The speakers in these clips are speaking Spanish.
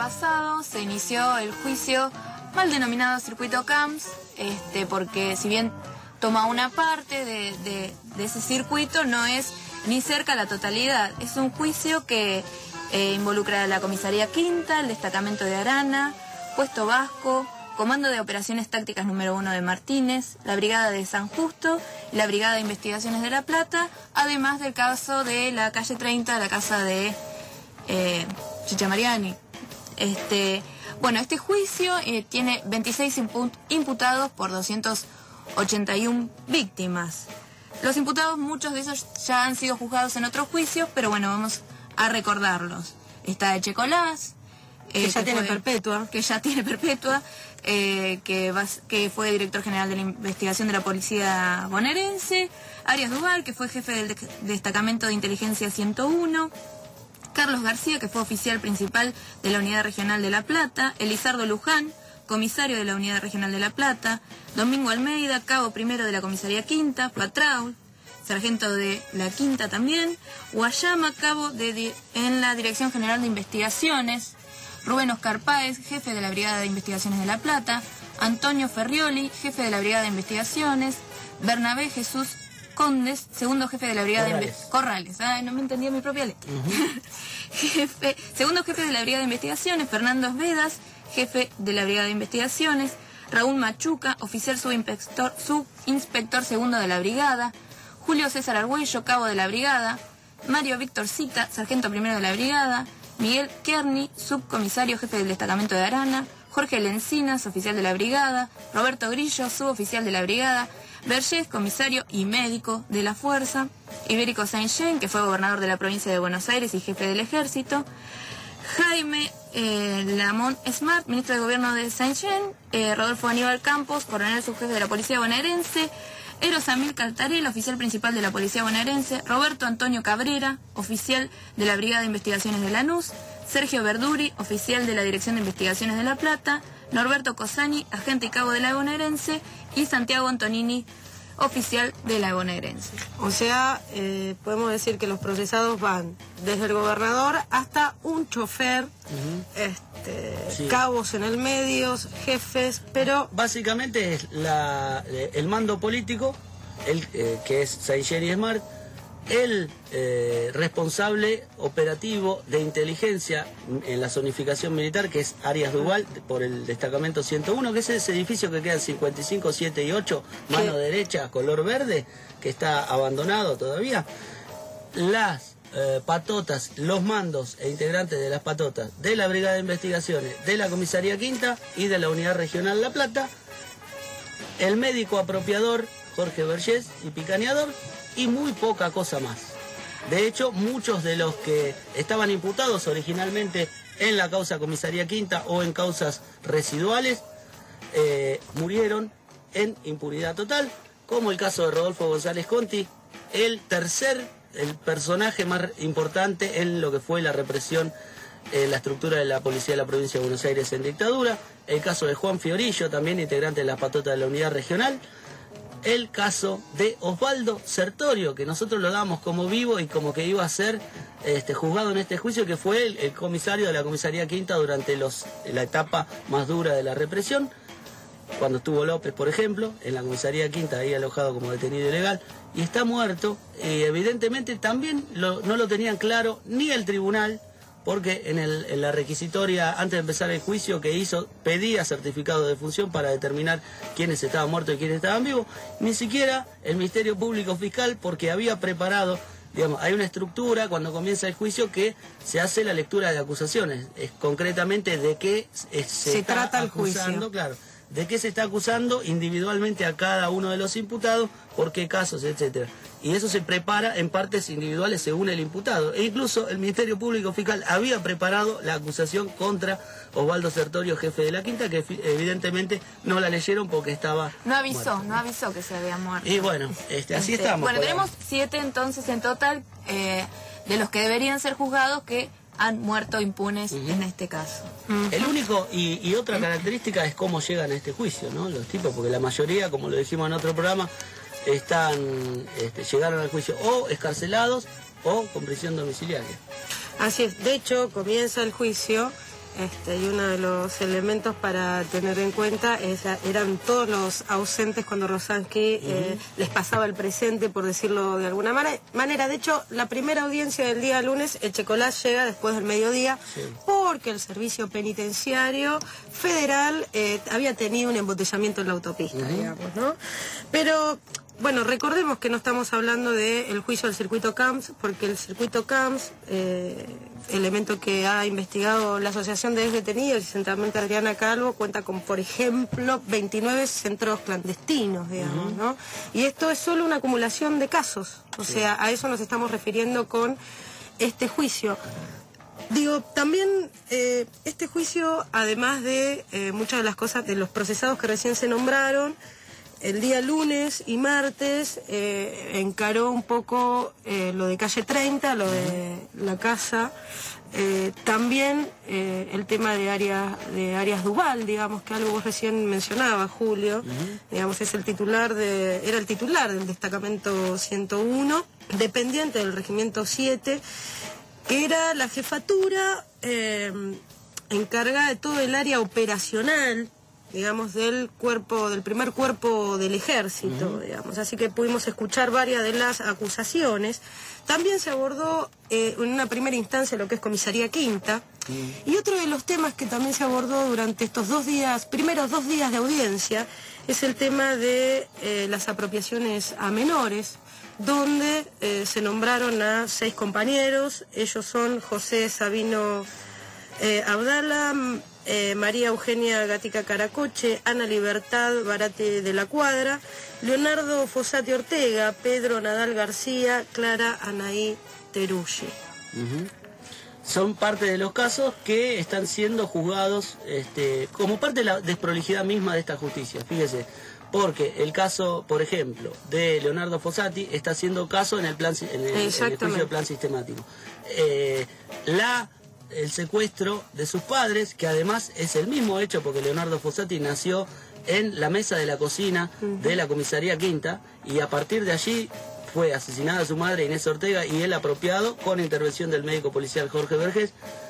pasado se inició el juicio mal denominado Circuito Camps, porque si bien toma una parte de ese circuito, no es ni cerca la totalidad. Es un juicio que involucra a la Comisaría Quinta, el Destacamento de Arana, Puesto Vasco, Comando de Operaciones Tácticas número 1 de Martínez, la Brigada de San Justo y la Brigada de Investigaciones de La Plata, además del caso de la calle 30, la casa de Chicha Mariani. Este juicio tiene 26 imputados por 281 víctimas. Los imputados, muchos de ellos ya han sido juzgados en otros juicios, pero bueno, vamos a recordarlos. Está Echecolás, que ya tiene perpetua, que fue director general de la investigación de la policía bonaerense, Arias Duval, que fue jefe del destacamento de inteligencia 101, Carlos García, que fue oficial principal de la unidad regional de La Plata, Elizardo Luján, comisario de la unidad regional de La Plata, Domingo Almeida, cabo primero de la comisaría Quinta, Patraul, sargento de la Quinta también, Guayama, cabo en la Dirección General de Investigaciones, Rubén Oscar Páez, jefe de la Brigada de Investigaciones de La Plata, Antonio Ferrioli, jefe de la Brigada de Investigaciones, Bernabé Jesús Condes, segundo jefe de la Brigada de Corrales. No me entendía mi propia letra. Segundo jefe de la Brigada de Investigaciones, Fernando Vedas, jefe de la Brigada de Investigaciones, Raúl Machuca, oficial subinspector segundo de la Brigada, Julio César Argüello, cabo de la Brigada, Mario Víctor Cita, sargento primero de la Brigada, Miguel Kearney, subcomisario jefe del destacamento de Arana, Jorge Lencinas, oficial de la Brigada, Roberto Grillo, suboficial de la Brigada, Vergés, comisario y médico de la Fuerza, Ibérico Saint-Jean, que fue gobernador de la provincia de Buenos Aires y jefe del Ejército, Jaime Lamont Smart, ministro de Gobierno de Saint-Jean, Rodolfo Aníbal Campos, coronel subjefe de la Policía Bonaerense, Eros Amil Caltarel, oficial principal de la Policía Bonaerense, Roberto Antonio Cabrera, oficial de la Brigada de Investigaciones de Lanús, Sergio Verduri, oficial de la Dirección de Investigaciones de La Plata, Norberto Cosani, agente y cabo de la Bonaerense, y Santiago Antonini, oficial de la Bonaerense. O sea, podemos decir que los procesados van desde el gobernador hasta un chofer, sí, cabos en el medio, jefes, pero... Básicamente es el mando político, que es Saint-Jean y Smart, el responsable operativo de inteligencia en la zonificación militar, que es Arias Duval, por el destacamento 101, que es ese edificio que queda en 55, 7 y 8, mano derecha, color verde, que está abandonado todavía. Las patotas, los mandos e integrantes de las patotas de la Brigada de Investigaciones, de la Comisaría Quinta y de la Unidad Regional La Plata, el médico apropiador Jorge Vergés y picaneador, y muy poca cosa más. De hecho, muchos de los que estaban imputados originalmente en la causa Comisaría Quinta o en causas residuales murieron en impunidad total, como el caso de Rodolfo González Conti, el personaje más importante en lo que fue la represión en la estructura de la policía de la provincia de Buenos Aires en dictadura, el caso de Juan Fiorillo, también integrante de las patotas de la unidad regional, el caso de Osvaldo Sertorio, que nosotros lo damos como vivo y como que iba a ser juzgado en este juicio, que fue el comisario de la Comisaría Quinta durante la etapa más dura de la represión, cuando estuvo López, por ejemplo, en la Comisaría Quinta, ahí alojado como detenido ilegal, y está muerto. Evidentemente también no lo tenían claro ni el tribunal, porque en la requisitoria, antes de empezar el juicio que hizo, pedía certificado de defunción para determinar quiénes estaban muertos y quiénes estaban vivos. Ni siquiera el Ministerio Público Fiscal, porque había preparado, digamos, hay una estructura cuando comienza el juicio que se hace la lectura de acusaciones, es concretamente de qué se trata el juicio, claro, de qué se está acusando individualmente a cada uno de los imputados, por qué casos, etcétera. Y eso se prepara en partes individuales según el imputado. E incluso el Ministerio Público Fiscal había preparado la acusación contra Osvaldo Sertorio, jefe de la Quinta, que evidentemente no la leyeron porque estaba No avisó que se había muerto. Y bueno, así estamos. Bueno, tenemos 7 entonces en total de los que deberían ser juzgados que han muerto impunes en este caso. El único y otra característica es cómo llegan a este juicio, ¿no? Los tipos, porque la mayoría, como lo dijimos en otro programa, llegaron al juicio o escarcelados o con prisión domiciliaria. Así es. De hecho, comienza el juicio y uno de los elementos para tener en cuenta eran todos los ausentes cuando Rosansky les pasaba el presente, por decirlo de alguna manera. De hecho, la primera audiencia del día lunes, Echecolás llega después del mediodía, porque el servicio penitenciario federal había tenido un embotellamiento en la autopista, digamos, ¿no? Pero bueno, recordemos que no estamos hablando del juicio del circuito Camps, porque el circuito Camps, elemento que ha investigado la Asociación de Detenidos y centralmente Adriana Calvo, cuenta con, por ejemplo, 29 centros clandestinos, digamos, ¿no? Y esto es solo una acumulación de casos, o sea, a eso nos estamos refiriendo con este juicio. Digo, también este juicio, además de muchas de las cosas de los procesados que recién se nombraron, el día lunes y martes encaró un poco lo de calle 30, lo de la casa, también el tema de Arias Duval, digamos, que algo vos recién mencionabas, Julio, digamos, era el titular del destacamento 101, dependiente del regimiento 7, que era la jefatura encargada de todo el área operacional, digamos, del primer cuerpo del ejército, digamos. Así que pudimos escuchar varias de las acusaciones. También se abordó en una primera instancia lo que es comisaría quinta. Y otro de los temas que también se abordó durante estos primeros dos días de audiencia, es el tema de las apropiaciones a menores, donde se nombraron a 6 compañeros. Ellos son José Sabino Abdala, María Eugenia Gatica Caracoche, Ana Libertad Barate de la Cuadra, Leonardo Fossati Ortega, Pedro Nadal García, Clara Anaí Teruggi. Son parte de los casos que están siendo juzgados como parte de la desprolijidad misma de esta justicia, fíjese, porque el caso, por ejemplo, de Leonardo Fossati está siendo caso en el juicio de plan sistemático. El secuestro de sus padres, que además es el mismo hecho porque Leonardo Fossati nació en la mesa de la cocina de la comisaría quinta, y a partir de allí fue asesinada su madre Inés Ortega y él apropiado con intervención del médico policial Jorge Vergés.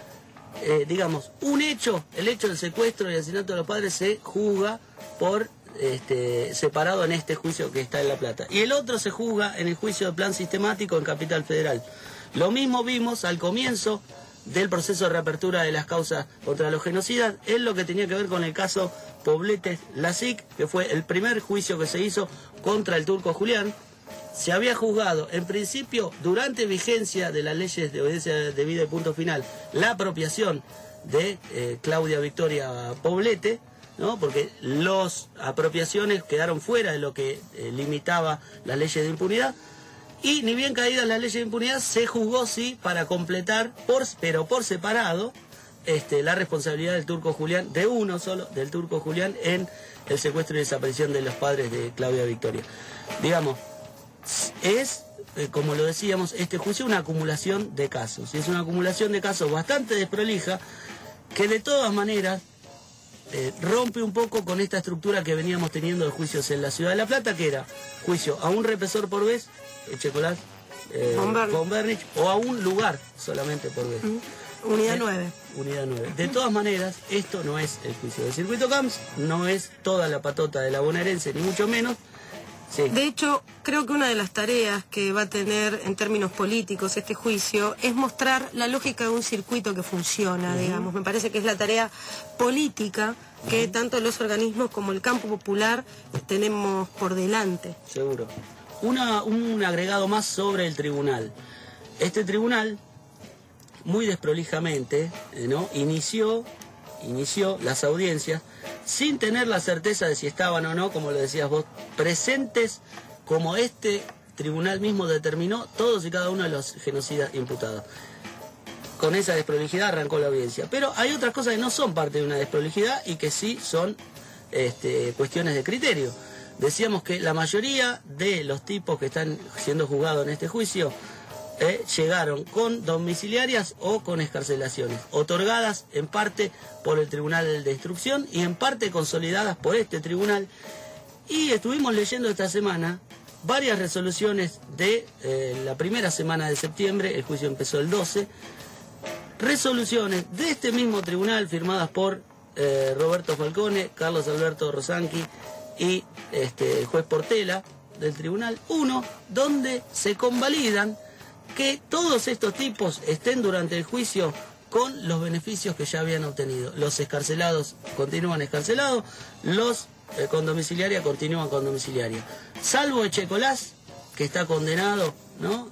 Digamos, el hecho del secuestro y asesinato de los padres se juzga por separado en este juicio que está en La Plata, y el otro se juzga en el juicio de plan sistemático en Capital Federal. Lo mismo vimos al comienzo del proceso de reapertura de las causas contra los genocidas, en lo que tenía que ver con el caso Pobletes-Lazic, que fue el primer juicio que se hizo contra el turco Julián. Se había juzgado, en principio, durante vigencia de las leyes de obediencia debida y punto final, la apropiación de Claudia Victoria Poblete, ¿no? Porque las apropiaciones quedaron fuera de lo que limitaba las leyes de impunidad. Y ni bien caídas las leyes de impunidad, se juzgó sí para completar, pero por separado, la responsabilidad del turco Julián, de uno solo, del turco Julián, en el secuestro y desaparición de los padres de Claudia Victoria. Digamos, es, como lo decíamos, este juicio una acumulación de casos. Y es una acumulación de casos bastante desprolija, que de todas maneras rompe un poco con esta estructura que veníamos teniendo de juicios en la ciudad de La Plata, que era juicio a un represor por vez, Echecolás, von Bernich, o a un lugar solamente por vez. Unidad 9. Unidad 9. De todas maneras, esto no es el juicio del circuito Camps, no es toda la patota de la bonaerense, ni mucho menos. Sí. De hecho, creo que una de las tareas que va a tener en términos políticos este juicio es mostrar la lógica de un circuito que funciona, digamos. Me parece que es la tarea política que tanto los organismos como el campo popular tenemos por delante. Seguro. Un agregado más sobre el tribunal. Este tribunal, muy desprolijamente, ¿no? inició las audiencias sin tener la certeza de si estaban o no, como lo decías vos, presentes como este tribunal mismo determinó todos y cada uno de los genocidas imputados. Con esa desprolijidad arrancó la audiencia. Pero hay otras cosas que no son parte de una desprolijidad y que sí son cuestiones de criterio. Decíamos que la mayoría de los tipos que están siendo juzgados en este juicio llegaron con domiciliarias o con excarcelaciones, otorgadas en parte por el Tribunal de Instrucción y en parte consolidadas por este tribunal. Y estuvimos leyendo esta semana varias resoluciones de la primera semana de septiembre, el juicio empezó el 12, resoluciones de este mismo tribunal firmadas por Roberto Falcone, Carlos Alberto Rosanqui y el juez Portela del Tribunal 1, donde se convalidan que todos estos tipos estén durante el juicio con los beneficios que ya habían obtenido. Los excarcelados continúan excarcelados, los con domiciliaria continúan con domiciliaria. Salvo Echecolás, que está condenado, ¿no?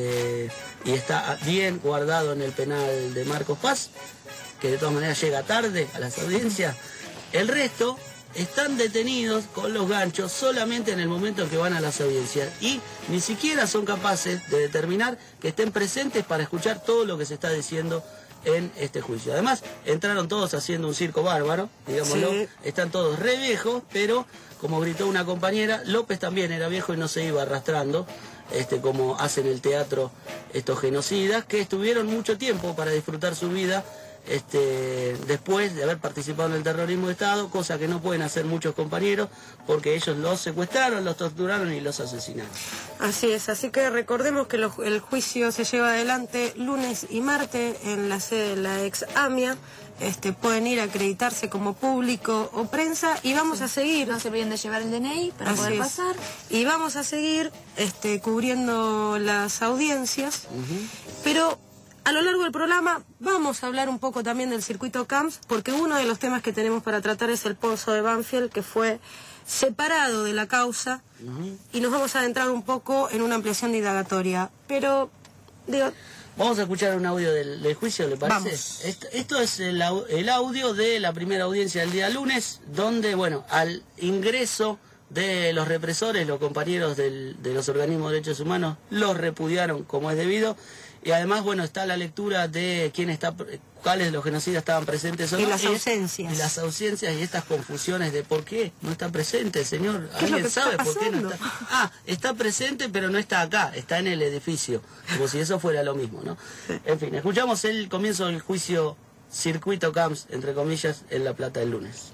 Y está bien guardado en el penal de Marcos Paz, que de todas maneras llega tarde a las audiencias. El resto están detenidos con los ganchos solamente en el momento en que van a las audiencias y ni siquiera son capaces de determinar que estén presentes para escuchar todo lo que se está diciendo en este juicio. Además, entraron todos haciendo un circo bárbaro, digámoslo, sí. Están todos re viejos, pero como gritó una compañera, López también era viejo y no se iba arrastrando, como hacen el teatro estos genocidas, que estuvieron mucho tiempo para disfrutar su vida después de haber participado en el terrorismo de Estado, cosa que no pueden hacer muchos compañeros porque ellos los secuestraron, los torturaron y los asesinaron. Así es, así que recordemos que el juicio se lleva adelante lunes y martes en la sede de la ex AMIA. Pueden ir a acreditarse como público o prensa y vamos a seguir. No se olviden de llevar el DNI para poder pasar. Y vamos a seguir cubriendo las audiencias, pero a lo largo del programa vamos a hablar un poco también del circuito Camps, porque uno de los temas que tenemos para tratar es el pozo de Banfield, que fue separado de la causa, y nos vamos a adentrar un poco en una ampliación de indagatoria. Pero, digo... Vamos a escuchar un audio del juicio, ¿le parece? Vamos. Esto es el audio de la primera audiencia del día lunes, donde, bueno, al ingreso de los represores, los compañeros de los organismos de derechos humanos los repudiaron como es debido. Y además, bueno, está la lectura de cuáles de los genocidas estaban presentes o no. Y las ausencias. Y las ausencias y estas confusiones de por qué no está presente, señor. ¿Alguien sabe por qué no está? Ah, está presente, pero no está acá, está en el edificio. Como si eso fuera lo mismo, ¿no? Sí. En fin, escuchamos el comienzo del juicio Circuito Camps, entre comillas, en La Plata el lunes.